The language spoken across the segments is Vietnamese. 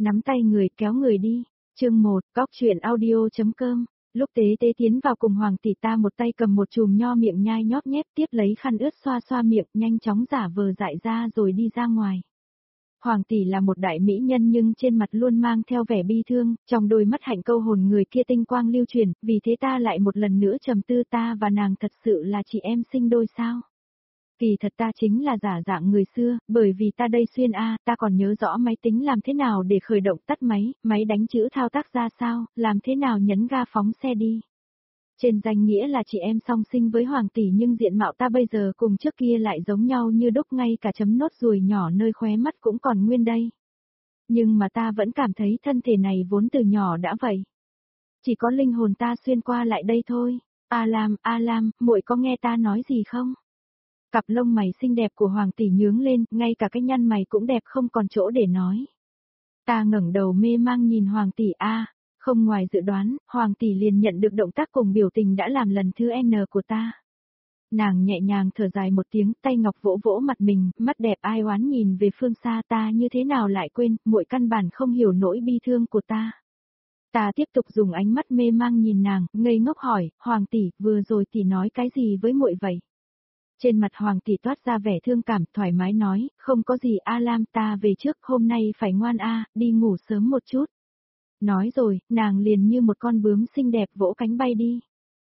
nắm tay người kéo người đi. Chương 1, Góc truyện audio.com. Lúc Tế Tế tiến vào cùng Hoàng tỷ, ta một tay cầm một chùm nho miệng nhai nhóp nhép, tiếp lấy khăn ướt xoa xoa miệng, nhanh chóng giả vờ dại ra rồi đi ra ngoài. Hoàng tỷ là một đại mỹ nhân nhưng trên mặt luôn mang theo vẻ bi thương, trong đôi mắt hạnh câu hồn người kia tinh quang lưu truyền, vì thế ta lại một lần nữa trầm tư, ta và nàng thật sự là chị em sinh đôi sao? Kỳ thật ta chính là giả dạng người xưa, bởi vì ta đây xuyên ta còn nhớ rõ máy tính làm thế nào để khởi động tắt máy, máy đánh chữ thao tác ra sao, làm thế nào nhấn ga phóng xe đi. Trên danh nghĩa là chị em song sinh với Hoàng tỷ nhưng diện mạo ta bây giờ cùng trước kia lại giống nhau như đúc, ngay cả chấm nốt ruồi nhỏ nơi khóe mắt cũng còn nguyên đây. Nhưng mà ta vẫn cảm thấy thân thể này vốn từ nhỏ đã vậy. Chỉ có linh hồn ta xuyên qua lại đây thôi. A Lam, muội có nghe ta nói gì không? Cặp lông mày xinh đẹp của Hoàng tỷ nhướng lên, ngay cả cái nhăn mày cũng đẹp không còn chỗ để nói. Ta ngẩng đầu mê mang nhìn Hoàng tỷ không ngoài dự đoán, Hoàng tỷ liền nhận được động tác cùng biểu tình đã làm lần thứ N của ta. Nàng nhẹ nhàng thở dài một tiếng, tay ngọc vỗ vỗ mặt mình, mắt đẹp ai oán nhìn về phương xa, ta như thế nào lại quên, muội căn bản không hiểu nỗi bi thương của ta. Ta tiếp tục dùng ánh mắt mê mang nhìn nàng, ngây ngốc hỏi, Hoàng tỷ, vừa rồi tỷ nói cái gì với muội vậy? Trên mặt Hoàng tỷ toát ra vẻ thương cảm, thoải mái nói, không có gì Lam, ta về trước, hôm nay phải ngoan đi ngủ sớm một chút. Nói rồi, nàng liền như một con bướm xinh đẹp vỗ cánh bay đi.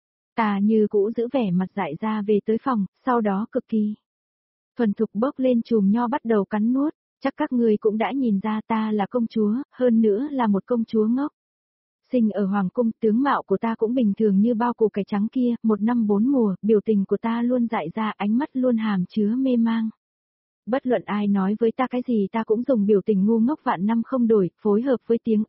Ta như cũ giữ vẻ mặt dại ra về tới phòng, sau đó cực kỳ thuần thục bốc lên chùm nho bắt đầu cắn nuốt, chắc các người cũng đã nhìn ra ta là công chúa, hơn nữa là một công chúa ngốc. Sinh ở Hoàng cung, tướng mạo của ta cũng bình thường như bao củ cải trắng kia, 1 năm 4 mùa, biểu tình của ta luôn dại ra, ánh mắt luôn hàm chứa mê mang. Bất luận ai nói với ta cái gì ta cũng dùng biểu tình ngu ngốc vạn năm không đổi, phối hợp với tiếng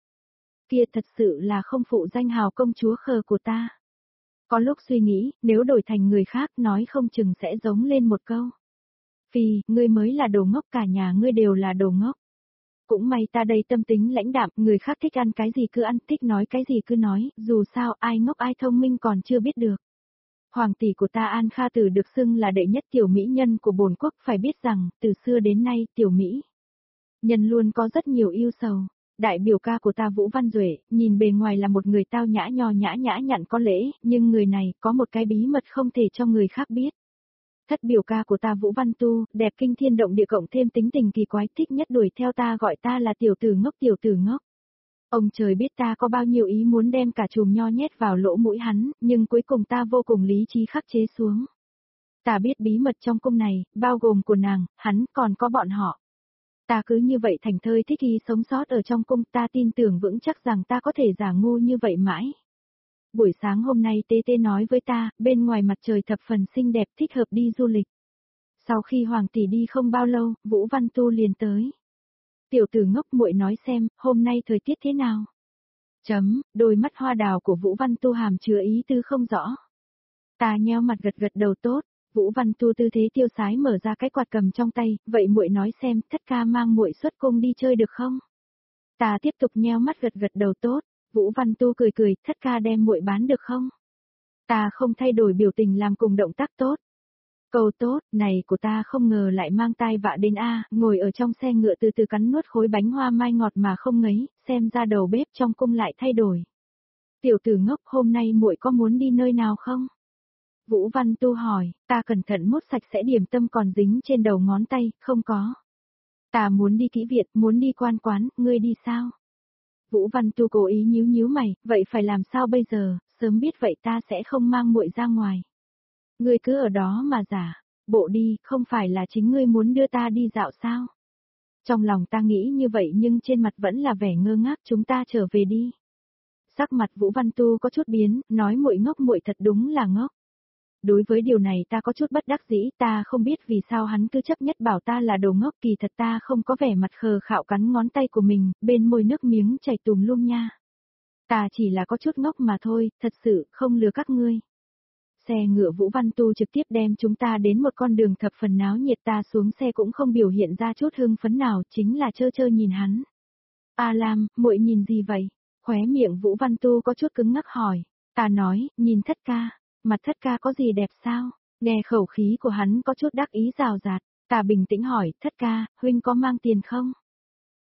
kia thật sự là không phụ danh hào công chúa khờ của ta. Có lúc suy nghĩ, nếu đổi thành người khác nói không chừng sẽ giống lên một câu. Phi, ngươi mới là đồ ngốc, cả nhà ngươi đều là đồ ngốc. Cũng may ta đây tâm tính lãnh đạm, người khác thích ăn cái gì cứ ăn, thích nói cái gì cứ nói, dù sao ai ngốc ai thông minh còn chưa biết được. Hoàng tỷ của ta An Kha Tử được xưng là đệ nhất tiểu mỹ nhân của bổn quốc, phải biết rằng, từ xưa đến nay, tiểu mỹ nhân luôn có rất nhiều ưu sầu. Đại biểu ca của ta Vũ Văn Duệ, nhìn bề ngoài là một người tao nhã nho nhã nhã nhặn có lễ, nhưng người này có một cái bí mật không thể cho người khác biết. Thất biểu ca của ta Vũ Văn Tu, đẹp kinh thiên động địa cộng thêm tính tình kỳ quái, thích nhất đuổi theo ta gọi ta là tiểu tử ngốc tiểu tử ngốc. Ông trời biết ta có bao nhiêu ý muốn đem cả chùm nho nhét vào lỗ mũi hắn, nhưng cuối cùng ta vô cùng lý trí khắc chế xuống. Ta biết bí mật trong cung này, bao gồm của nàng, hắn, còn có bọn họ. Ta cứ như vậy thành thơi thích ý sống sót ở trong cung, ta tin tưởng vững chắc rằng ta có thể giả ngu như vậy mãi. Buổi sáng hôm nay Tế Tế nói với ta, bên ngoài mặt trời thập phần xinh đẹp, thích hợp đi du lịch. Sau khi Hoàng tỷ đi không bao lâu, Vũ Văn Tu liền tới. Tiểu tử ngốc, muội nói xem, hôm nay thời tiết thế nào? Đôi mắt hoa đào của Vũ Văn Tu hàm chứa ý tư không rõ. Ta nheo mặt gật gật đầu tốt. Vũ Văn Tu tư thế tiêu sái mở ra cái quạt cầm trong tay, vậy muội nói xem, thất ca mang muội xuất cung đi chơi được không? Ta tiếp tục nheo mắt gật gật đầu tốt. Vũ Văn Tu cười cười, thất ca đem muội bán được không? Ta không thay đổi biểu tình làm cùng động tác tốt. Câu tốt, này của ta không ngờ lại mang tai vạ đến ngồi ở trong xe ngựa từ từ cắn nuốt khối bánh hoa mai ngọt mà không ngấy, xem ra đầu bếp trong cung lại thay đổi. Tiểu tử ngốc, hôm nay muội có muốn đi nơi nào không? Vũ Văn Tu hỏi, ta cẩn thận mốt sạch sẽ điểm tâm còn dính trên đầu ngón tay, không có. Ta muốn đi kỹ viện, muốn đi quan quán, ngươi đi sao? Vũ Văn Tu cố ý nhíu nhíu mày, vậy phải làm sao bây giờ, sớm biết vậy ta sẽ không mang muội ra ngoài. Ngươi cứ ở đó mà giả, bộ đi, không phải là chính ngươi muốn đưa ta đi dạo sao? Trong lòng ta nghĩ như vậy nhưng trên mặt vẫn là vẻ ngơ ngác, chúng ta trở về đi. Sắc mặt Vũ Văn Tu có chút biến, nói muội ngốc, muội thật đúng là ngốc. Đối với điều này ta có chút bất đắc dĩ, ta không biết vì sao hắn cứ chấp nhất bảo ta là đồ ngốc, kỳ thật ta không có vẻ mặt khờ khạo cắn ngón tay của mình, bên môi nước miếng chảy tùm lum nha. Ta chỉ là có chút ngốc mà thôi, thật sự, không lừa các ngươi. Xe ngựa Vũ Văn Tu trực tiếp đem chúng ta đến một con đường thập phần náo nhiệt, ta xuống xe cũng không biểu hiện ra chút hưng phấn nào, chính là trơ trơ nhìn hắn. Lam, muội nhìn gì vậy? Khóe miệng Vũ Văn Tu có chút cứng ngắc hỏi. Ta nói, nhìn thất ca. Mặt thất ca có gì đẹp sao? Nghe khẩu khí của hắn có chút đắc ý rào rạt. Ta bình tĩnh hỏi, thất ca, huynh có mang tiền không?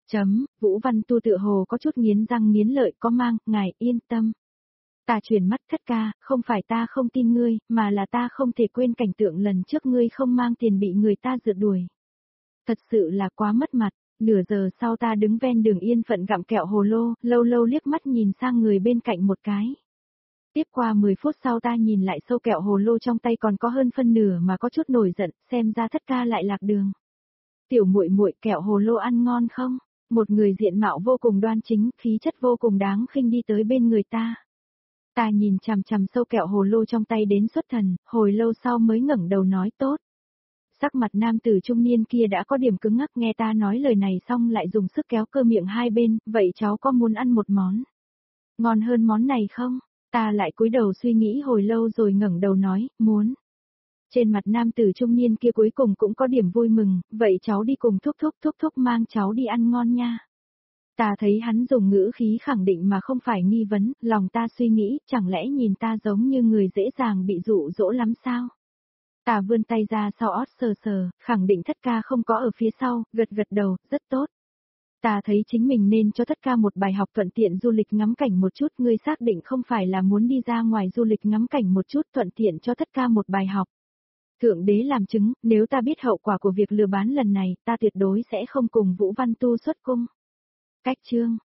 Vũ Văn Tu tựa hồ có chút nghiến răng nghiến lợi có mang, ngài yên tâm. Ta chuyển mắt Thất ca, không phải ta không tin ngươi, mà là ta không thể quên cảnh tượng lần trước ngươi không mang tiền bị người ta rượt đuổi. Thật sự là quá mất mặt, nửa giờ sau ta đứng ven đường yên phận gặm kẹo hồ lô, lâu lâu liếc mắt nhìn sang người bên cạnh một cái. Tiếp qua 10 phút sau ta nhìn lại sâu kẹo hồ lô trong tay còn có hơn phân nửa mà có chút nổi giận, xem ra Thất ca lại lạc đường. Tiểu muội muội kẹo hồ lô ăn ngon không? Một người diện mạo vô cùng đoan chính, khí chất vô cùng đáng khinh đi tới bên người ta. Ta nhìn chằm chằm sâu kẹo hồ lô trong tay đến xuất thần, hồi lâu sau mới ngẩng đầu nói tốt. Sắc mặt nam tử trung niên kia đã có điểm cứng ngắc, nghe ta nói lời này xong lại dùng sức kéo cơ miệng hai bên, vậy cháu có muốn ăn một món? Ngon hơn món này không? Ta lại cúi đầu suy nghĩ hồi lâu rồi ngẩng đầu nói, muốn. Trên mặt nam tử trung niên kia cuối cùng cũng có điểm vui mừng, vậy cháu đi cùng thúc thúc mang cháu đi ăn ngon nha. Ta thấy hắn dùng ngữ khí khẳng định mà không phải nghi vấn, lòng ta suy nghĩ, chẳng lẽ nhìn ta giống như người dễ dàng bị dụ dỗ lắm sao? Ta vươn tay ra sau ót sờ sờ, khẳng định Thất ca không có ở phía sau, gật gật đầu, rất tốt. Ta thấy chính mình nên cho Thất ca một bài học thuận tiện du lịch ngắm cảnh một chút, ngươi xác định không phải là muốn đi ra ngoài du lịch ngắm cảnh một chút thuận tiện cho Thất ca một bài học. Thượng đế làm chứng, nếu ta biết hậu quả của việc lừa bán lần này, ta tuyệt đối sẽ không cùng Vũ Văn Tu xuất cung. Cách chương